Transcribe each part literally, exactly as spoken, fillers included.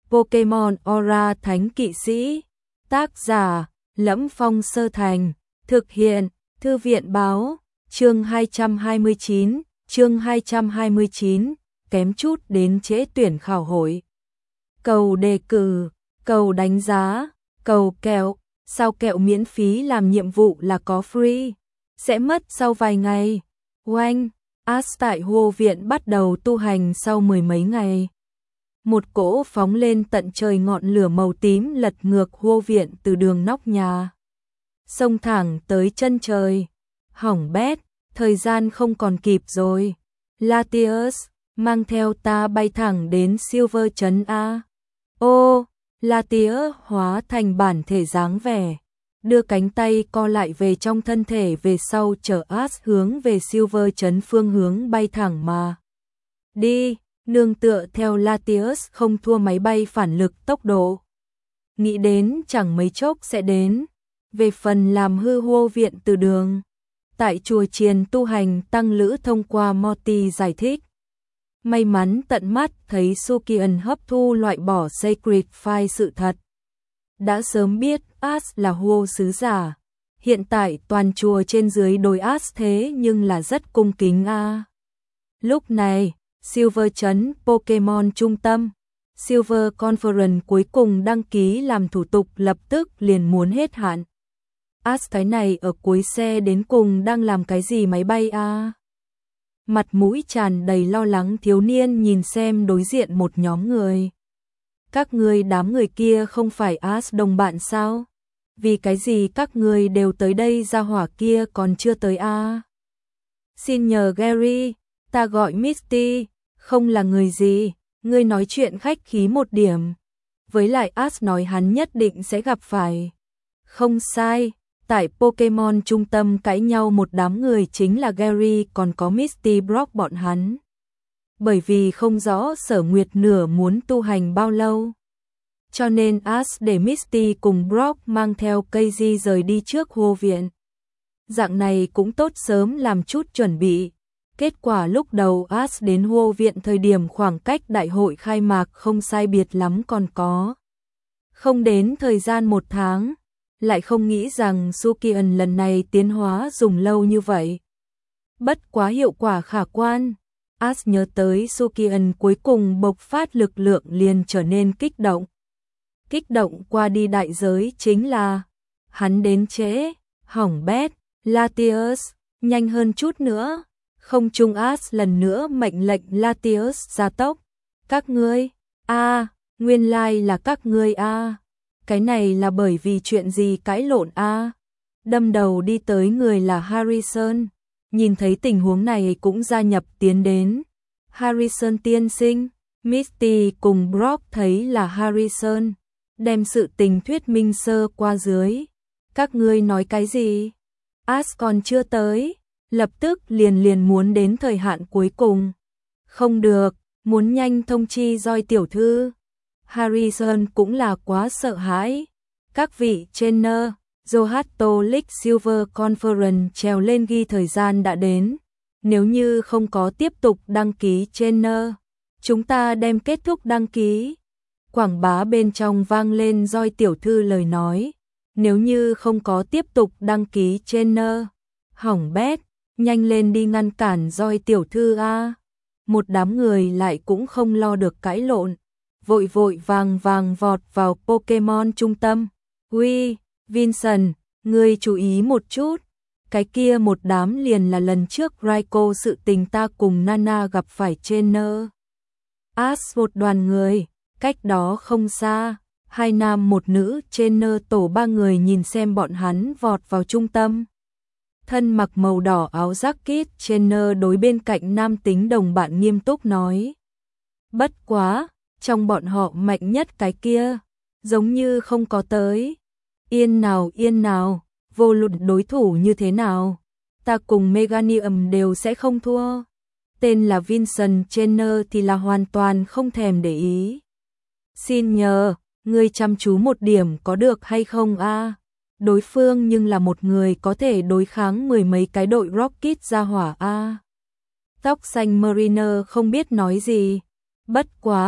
Pokemon Aura Thánh Kỵ Sĩ. Tác giả: Lẫm Phong Sơ Thành. Thực hiện: Thư viện báo. Chương hai trăm hai mươi chín, chương hai trăm hai mươi chín, kém chút đến trễ tuyển khảo hội. Cầu đề cử, cầu đánh giá, cầu kẹo, sao kẹo miễn phí làm nhiệm vụ là có free, sẽ mất sau vài ngày. Oanh, Ash tại Hô Viện bắt đầu tu hành sau mười mấy ngày. Một cỗ phóng lên tận trời ngọn lửa màu tím lật ngược Hô Viện từ đường nóc nhà, xông thẳng tới chân trời. Hỏng bét, thời gian không còn kịp rồi. Latios, mang theo ta bay thẳng đến Silver Trấn A. Ô, Latios hóa thành bản thể dáng vẻ, đưa cánh tay co lại về trong thân thể về sau chở Ash hướng về Silver Trấn phương hướng bay thẳng mà đi, nương tựa theo Latios không thua máy bay phản lực tốc độ. Nghĩ đến chẳng mấy chốc sẽ đến. Về phần làm hư Hô Viện từ đường, tại chùa chiền tu hành tăng lữ thông qua Morty giải thích. May mắn tận mắt thấy Sukian hấp thu loại bỏ Sacred File sự thật. Đã sớm biết Ash là Hô sứ giả. Hiện tại toàn chùa trên dưới đối Ash thế nhưng là rất cung kính a. À. Lúc này, Silver Trấn Pokemon Trung tâm, Silver Conference cuối cùng đăng ký làm thủ tục lập tức liền muốn hết hạn. Ash cái này ở cuối xe đến cùng đang làm cái gì máy bay a? À? Mặt mũi tràn đầy lo lắng thiếu niên nhìn xem đối diện một nhóm người. Các ngươi đám người kia không phải Ash đồng bạn sao? Vì cái gì các ngươi đều tới đây, ra hỏa kia còn chưa tới a? À? Xin nhờ Gary, ta gọi Misty, không là người gì, ngươi nói chuyện khách khí một điểm. Với lại Ash nói hắn nhất định sẽ gặp phải. Không sai. Tại Pokemon trung tâm cãi nhau một đám người chính là Gary còn có Misty Brock bọn hắn. Bởi vì không rõ Sở Nguyệt Nửa muốn tu hành bao lâu, cho nên Ash để Misty cùng Brock mang theo Keiji rời đi trước Hô Viện. Dạng này cũng tốt sớm làm chút chuẩn bị. Kết quả lúc đầu Ash đến Hô Viện thời điểm khoảng cách đại hội khai mạc không sai biệt lắm còn có không đến thời gian một tháng. Lại không nghĩ rằng Sukian lần này tiến hóa dùng lâu như vậy. Bất quá hiệu quả khả quan. Ash nhớ tới Sukian cuối cùng bộc phát lực lượng liền trở nên kích động. Kích động qua đi đại giới chính là hắn đến trễ, hỏng bét. Latios, nhanh hơn chút nữa. Không trung Ash lần nữa mệnh lệnh Latios gia tốc. Các ngươi, a, à, nguyên lai là các ngươi a. À. Cái này là bởi vì chuyện gì cãi lộn a? À? Đâm đầu đi tới người là Harrison, nhìn thấy tình huống này cũng gia nhập tiến đến. Harrison tiên sinh, Misty cùng Brock thấy là Harrison, đem sự tình thuyết minh sơ qua dưới. Các ngươi nói cái gì? Ash còn chưa tới, lập tức liền liền muốn đến thời hạn cuối cùng. Không được, muốn nhanh thông chi Joy tiểu thư. Harrison cũng là quá sợ hãi. Các vị trainer, Johto League Silver Conference trèo lên ghi thời gian đã đến. Nếu như không có tiếp tục đăng ký trainer, chúng ta đem kết thúc đăng ký. Quảng bá bên trong vang lên Joy tiểu thư lời nói. Nếu như không có tiếp tục đăng ký trainer, hỏng bét, nhanh lên đi ngăn cản Joy tiểu thư a. Một đám người lại cũng không lo được cãi lộn. Vội vội vàng vàng vọt vào Pokemon trung tâm. Uy, Vincent, ngươi chú ý một chút. Cái kia một đám liền là lần trước Raikou sự tình ta cùng Nana gặp phải trainer. Ash một đoàn người, cách đó không xa, hai nam một nữ trainer tổ ba người nhìn xem bọn hắn vọt vào trung tâm. Thân mặc màu đỏ áo jacket trainer đối bên cạnh nam tính đồng bạn nghiêm túc nói. Bất quá, trong bọn họ mạnh nhất cái kia, giống như không có tới. Yên nào yên nào, vô luận đối thủ như thế nào, ta cùng Meganium đều sẽ không thua. Tên là Vincent Trainer thì là hoàn toàn không thèm để ý. Xin nhờ, ngươi chăm chú một điểm có được hay không a? À? Đối phương nhưng là một người có thể đối kháng mười mấy cái đội Rocket ra hỏa a. À? Tóc xanh Mariner không biết nói gì. Bất quá,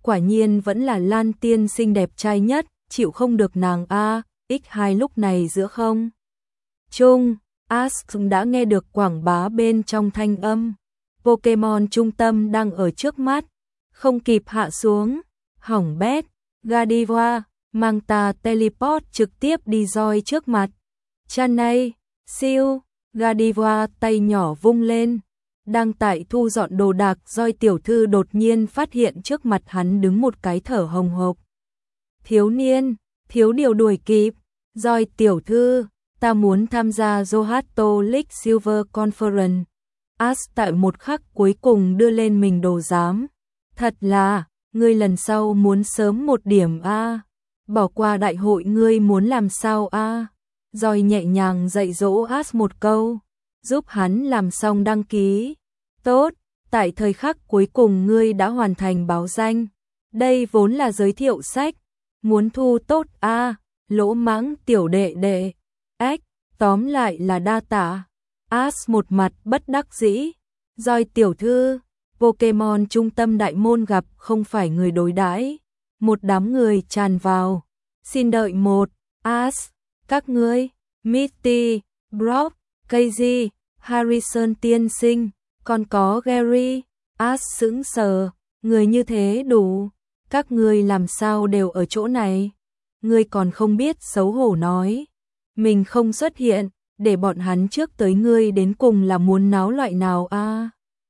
quả nhiên vẫn là Lan tiên sinh đẹp trai nhất, chịu không được nàng a. ích hai lúc này giữa không trung, Ash đã nghe được quảng bá bên trong thanh âm. Pokemon trung tâm đang ở trước mắt, không kịp hạ xuống, hỏng bét, Gardevoir, mang ta teleport trực tiếp đi roi trước mặt. Chanay, siêu, Gardevoir tay nhỏ vung lên, đang tại thu dọn đồ đạc, roi tiểu thư đột nhiên phát hiện trước mặt hắn đứng một cái thở hồng hộc. Thiếu niên, thiếu điều đuổi kịp, roi tiểu thư, ta muốn tham gia Johto League Silver Conference. Ash tại một khắc cuối cùng đưa lên mình đồ giám. Thật là, ngươi lần sau muốn sớm một điểm a. Bỏ qua đại hội ngươi muốn làm sao a? Rồi nhẹ nhàng dạy dỗ Ash một câu, giúp hắn làm xong đăng ký. Tốt, tại thời khắc cuối cùng ngươi đã hoàn thành báo danh. Đây vốn là giới thiệu sách, muốn thu tốt a, lỗ mãng tiểu đệ đệ. Ếch, tóm lại là đa tạ. Ash một mặt bất đắc dĩ. Rồi tiểu thư, Pokemon trung tâm đại môn gặp không phải người đối đãi. Một đám người tràn vào. Xin đợi một. Ash, các ngươi, Misty, Brock, Casey, Harrison tiên sinh, còn có Gary. Ash sững sờ, người như thế đủ. Các ngươi làm sao đều ở chỗ này? Ngươi còn không biết xấu hổ nói mình không xuất hiện, để bọn hắn trước tới ngươi đến cùng là muốn náo loại nào a? À?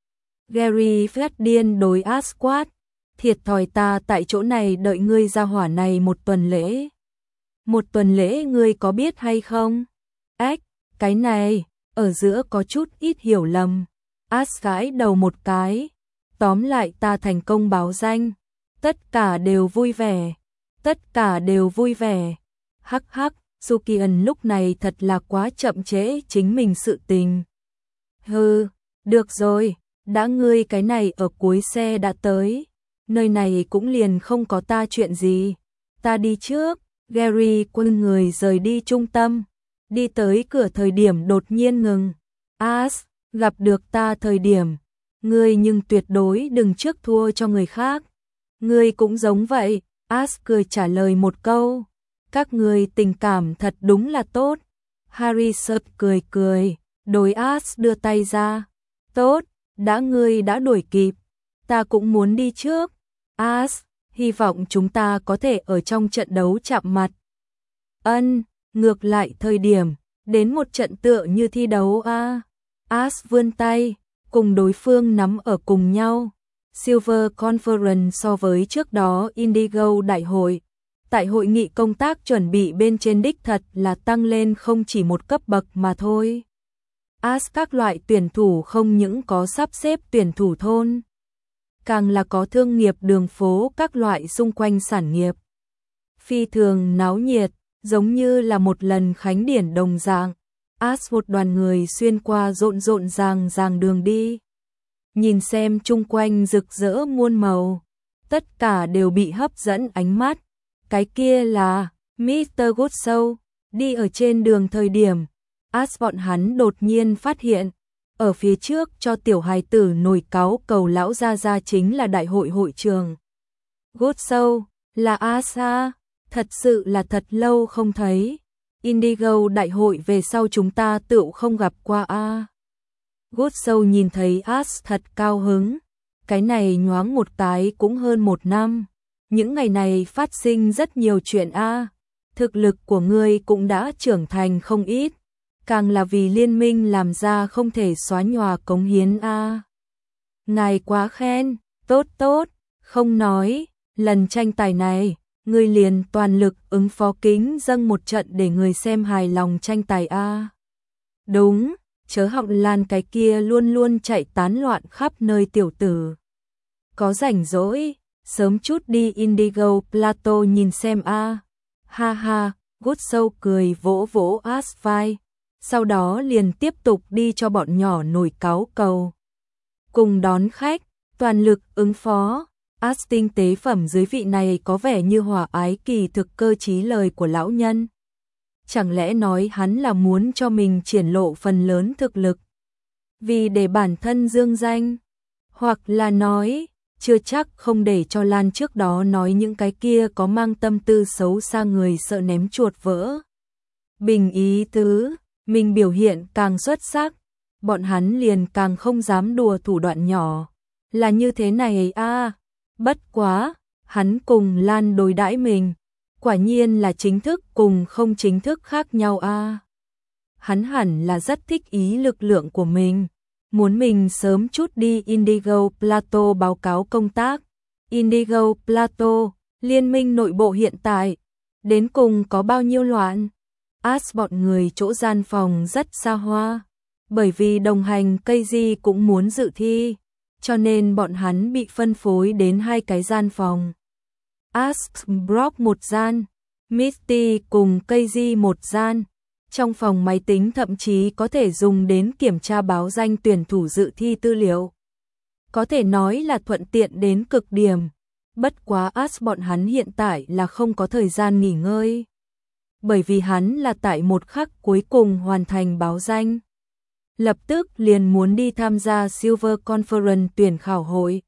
Gary phát điên đối Ash quát, thiệt thòi ta tại chỗ này đợi ngươi ra hỏa này một tuần lễ. Một tuần lễ ngươi có biết hay không? Ếch, cái này, ở giữa có chút ít hiểu lầm. Ash gãi đầu một cái, tóm lại ta thành công báo danh. Tất cả đều vui vẻ, tất cả đều vui vẻ. Hắc hắc, Sukian lúc này thật là quá chậm trễ chính mình sự tình. Hừ, được rồi, đã ngươi cái này ở cuối xe đã tới, nơi này cũng liền không có ta chuyện gì. Ta đi trước. Gary quay người rời đi trung tâm, đi tới cửa thời điểm đột nhiên ngừng. Ash, gặp được ta thời điểm, ngươi nhưng tuyệt đối đừng trước thua cho người khác. Ngươi cũng giống vậy. Ash cười trả lời một câu. Các ngươi tình cảm thật đúng là tốt. Harrison cười cười, đối Ash đưa tay ra. Tốt, đã ngươi đã đuổi kịp, ta cũng muốn đi trước. Ash, hy vọng chúng ta có thể ở trong trận đấu chạm mặt. Ân, ngược lại thời điểm, đến một trận tựa như thi đấu a. À. Ash vươn tay, cùng đối phương nắm ở cùng nhau. Silver Conference so với trước đó Indigo Đại hội, tại hội nghị công tác chuẩn bị bên trên đích thật là tăng lên không chỉ một cấp bậc mà thôi. Ash các loại tuyển thủ không những có sắp xếp tuyển thủ thôn, càng là có thương nghiệp đường phố các loại xung quanh sản nghiệp. Phi thường náo nhiệt, giống như là một lần khánh điển đồng dạng. Ash một đoàn người xuyên qua rộn rộn ràng ràng đường đi. Nhìn xem chung quanh rực rỡ muôn màu, tất cả đều bị hấp dẫn ánh mắt. Cái kia là mít tơ Goodshow. Đi ở trên đường thời điểm, Ash bọn hắn đột nhiên phát hiện, ở phía trước cho tiểu hài tử nổi cáu cầu lão gia gia chính là đại hội hội trường. Goodshow, là Ash à, thật sự là thật lâu không thấy. Indigo đại hội về sau chúng ta tựu không gặp qua a. À. Goodshow nhìn thấy Ash thật cao hứng. Cái này nhoáng một cái cũng hơn một năm. Những ngày này phát sinh rất nhiều chuyện a. À. Thực lực của ngươi cũng đã trưởng thành không ít. Càng là vì liên minh làm ra không thể xóa nhòa cống hiến a. À. Ngài quá khen, tốt tốt, không nói, lần tranh tài này, ngươi liền toàn lực ứng phó kính dâng một trận để người xem hài lòng tranh tài a. À. Đúng, chớ họng lan cái kia luôn luôn chạy tán loạn khắp nơi tiểu tử. Có rảnh rỗi, sớm chút đi Indigo Plateau nhìn xem a. À. Ha ha, Goodshow cười vỗ vỗ Ash vai. Sau đó liền tiếp tục đi cho bọn nhỏ nổi cáu cầu. Cùng đón khách, toàn lực ứng phó. Ash tinh tế phẩm dưới vị này có vẻ như hòa ái kỳ thực cơ trí lời của lão nhân. Chẳng lẽ nói hắn là muốn cho mình triển lộ phần lớn thực lực, vì để bản thân dương danh, hoặc là nói chưa chắc không để cho Lan trước đó nói những cái kia có mang tâm tư xấu xa người sợ ném chuột vỡ. Bình ý tứ, mình biểu hiện càng xuất sắc, bọn hắn liền càng không dám đùa thủ đoạn nhỏ. Là như thế này a à, bất quá, hắn cùng Lan đối đãi mình, quả nhiên là chính thức cùng không chính thức khác nhau a à. Hắn hẳn là rất thích ý lực lượng của mình, muốn mình sớm chút đi Indigo Plateau báo cáo công tác. Indigo Plateau, liên minh nội bộ hiện tại, đến cùng có bao nhiêu loạn? As bọn người chỗ gian phòng rất xa hoa, bởi vì đồng hành Keiji cũng muốn dự thi, cho nên bọn hắn bị phân phối đến hai cái gian phòng. As Brock một gian, Misty cùng Keiji một gian. Trong phòng máy tính thậm chí có thể dùng đến kiểm tra báo danh tuyển thủ dự thi tư liệu. Có thể nói là thuận tiện đến cực điểm. Bất quá As bọn hắn hiện tại là không có thời gian nghỉ ngơi. Bởi vì hắn là tại một khắc cuối cùng hoàn thành báo danh. Lập tức liền muốn đi tham gia Silver Conference tuyển khảo hội.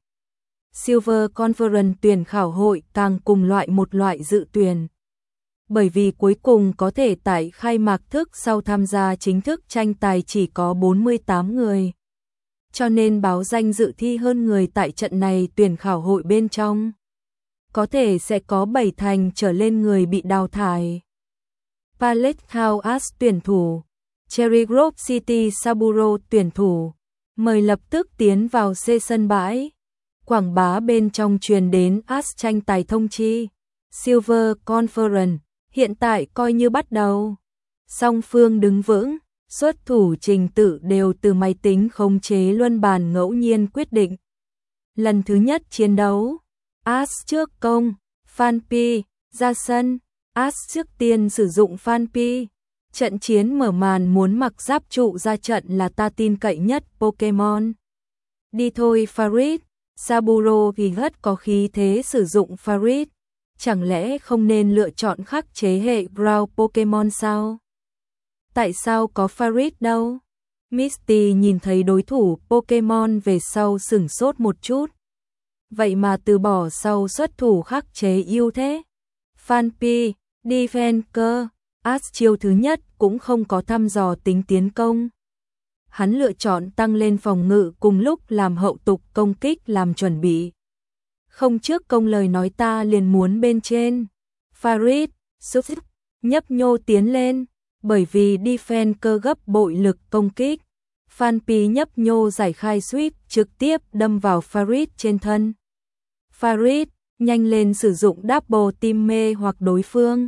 Silver Conference tuyển khảo hội càng cùng loại một loại dự tuyển. Bởi vì cuối cùng có thể tại khai mạc thức sau tham gia chính thức tranh tài chỉ có bốn mươi tám người. Cho nên báo danh dự thi hơn người tại trận này tuyển khảo hội bên trong. Có thể sẽ có bảy thành trở lên người bị đào thải. Palette House As tuyển thủ, Cherry Grove City Saburo tuyển thủ, mời lập tức tiến vào C sân bãi. Quảng bá bên trong truyền đến As tranh tài thông chi. Silver Conference hiện tại coi như bắt đầu. Song phương đứng vững, xuất thủ trình tự đều từ máy tính khống chế luân bàn ngẫu nhiên quyết định. Lần thứ nhất chiến đấu, As trước công, Phan Pi ra sân, As trước tiên sử dụng Phan Pi. Trận chiến mở màn muốn mặc giáp trụ ra trận là ta tin cậy nhất Pokemon. Đi thôi Farid, Saburo thì rất có khí thế sử dụng Farid. Chẳng lẽ không nên lựa chọn khắc chế hệ Ground Pokemon sao? Tại sao có Farid đâu? Misty nhìn thấy đối thủ Pokemon về sau sửng sốt một chút. Vậy mà từ bỏ sau xuất thủ khắc chế yêu thế. Phanpy, Defense cơ, As chiêu thứ nhất cũng không có thăm dò tính tiến công. Hắn lựa chọn tăng lên phòng ngự cùng lúc làm hậu tục công kích làm chuẩn bị. Không trước công lời nói ta liền muốn bên trên. Farid, xúc nhấp nhô tiến lên, bởi vì defense cơ gấp bội lực công kích. Phanpy nhấp nhô giải khai sweep trực tiếp đâm vào Farid trên thân. Farid, nhanh lên sử dụng double team mê hoặc đối phương.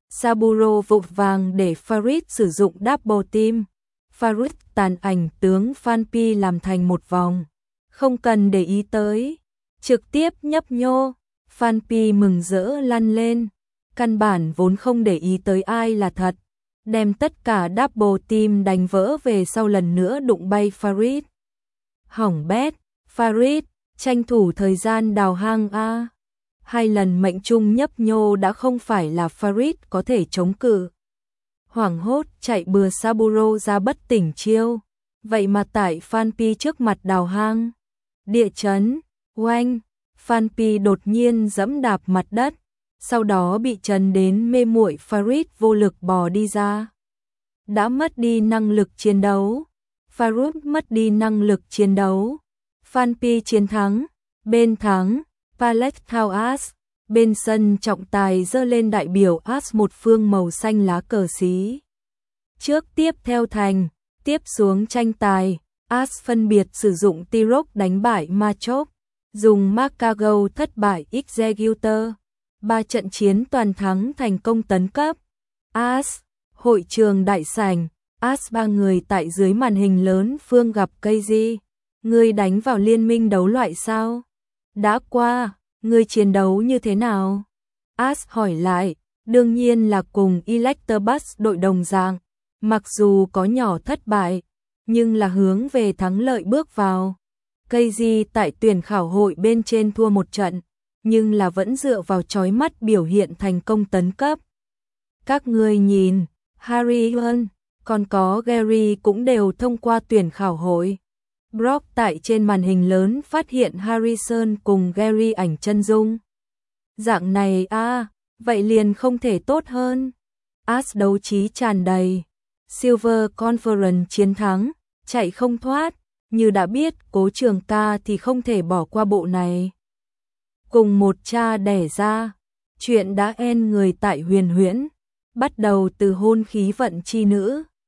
Saburo vội vàng để Farid sử dụng double team. Farid tàn ảnh tướng Phanpy làm thành một vòng. Không cần để ý tới. Trực tiếp nhấp nhô, Phanpy mừng rỡ lăn lên, căn bản vốn không để ý tới ai là thật, đem tất cả double team đánh vỡ về sau lần nữa đụng bay Farid. Hỏng bét, Farid, tranh thủ thời gian đào hang a. Hai lần mệnh trung nhấp nhô đã không phải là Farid có thể chống cự. Hoảng hốt chạy bừa Saburo ra bất tỉnh chiêu, vậy mà tại Phanpy trước mặt đào hang. Địa chấn. Oanh, Phanpy đột nhiên giẫm đạp mặt đất, sau đó bị chấn đến mê muội. Farid vô lực bò đi ra. Đã mất đi năng lực chiến đấu. Farid mất đi năng lực chiến đấu. Phanpy chiến thắng. Bên thắng, Palette House As. Bên sân trọng tài giơ lên đại biểu As một phương màu xanh lá cờ xí. Trước tiếp theo thành, tiếp xuống tranh tài, As phân biệt sử dụng T-Rock đánh bại Machop. Dùng Macago thất bại Executor. Ba trận chiến toàn thắng thành công tấn cấp. As, hội trường đại sảnh, As ba người tại dưới màn hình lớn phương gặp Keiji. Ngươi đánh vào liên minh đấu loại sao? Đã qua, ngươi chiến đấu như thế nào? As hỏi lại, đương nhiên là cùng Electabuzz đội đồng dạng. Mặc dù có nhỏ thất bại, nhưng là hướng về thắng lợi bước vào. Keiji tại tuyển khảo hội bên trên thua một trận, nhưng là vẫn dựa vào chói mắt biểu hiện thành công tấn cấp. Các ngươi nhìn, Harry Huân, còn có Gary cũng đều thông qua tuyển khảo hội. Brock tại trên màn hình lớn phát hiện Harrison cùng Gary ảnh chân dung. Dạng này à, vậy liền không thể tốt hơn. Ash đấu trí tràn đầy. Silver Conference chiến thắng, chạy không thoát, như đã biết Cố Trường Ca thì không thể bỏ qua bộ này. Cùng một cha đẻ ra, chuyện đã end người tại Huyền Huyễn, bắt đầu từ hôn khí vận chi nữ.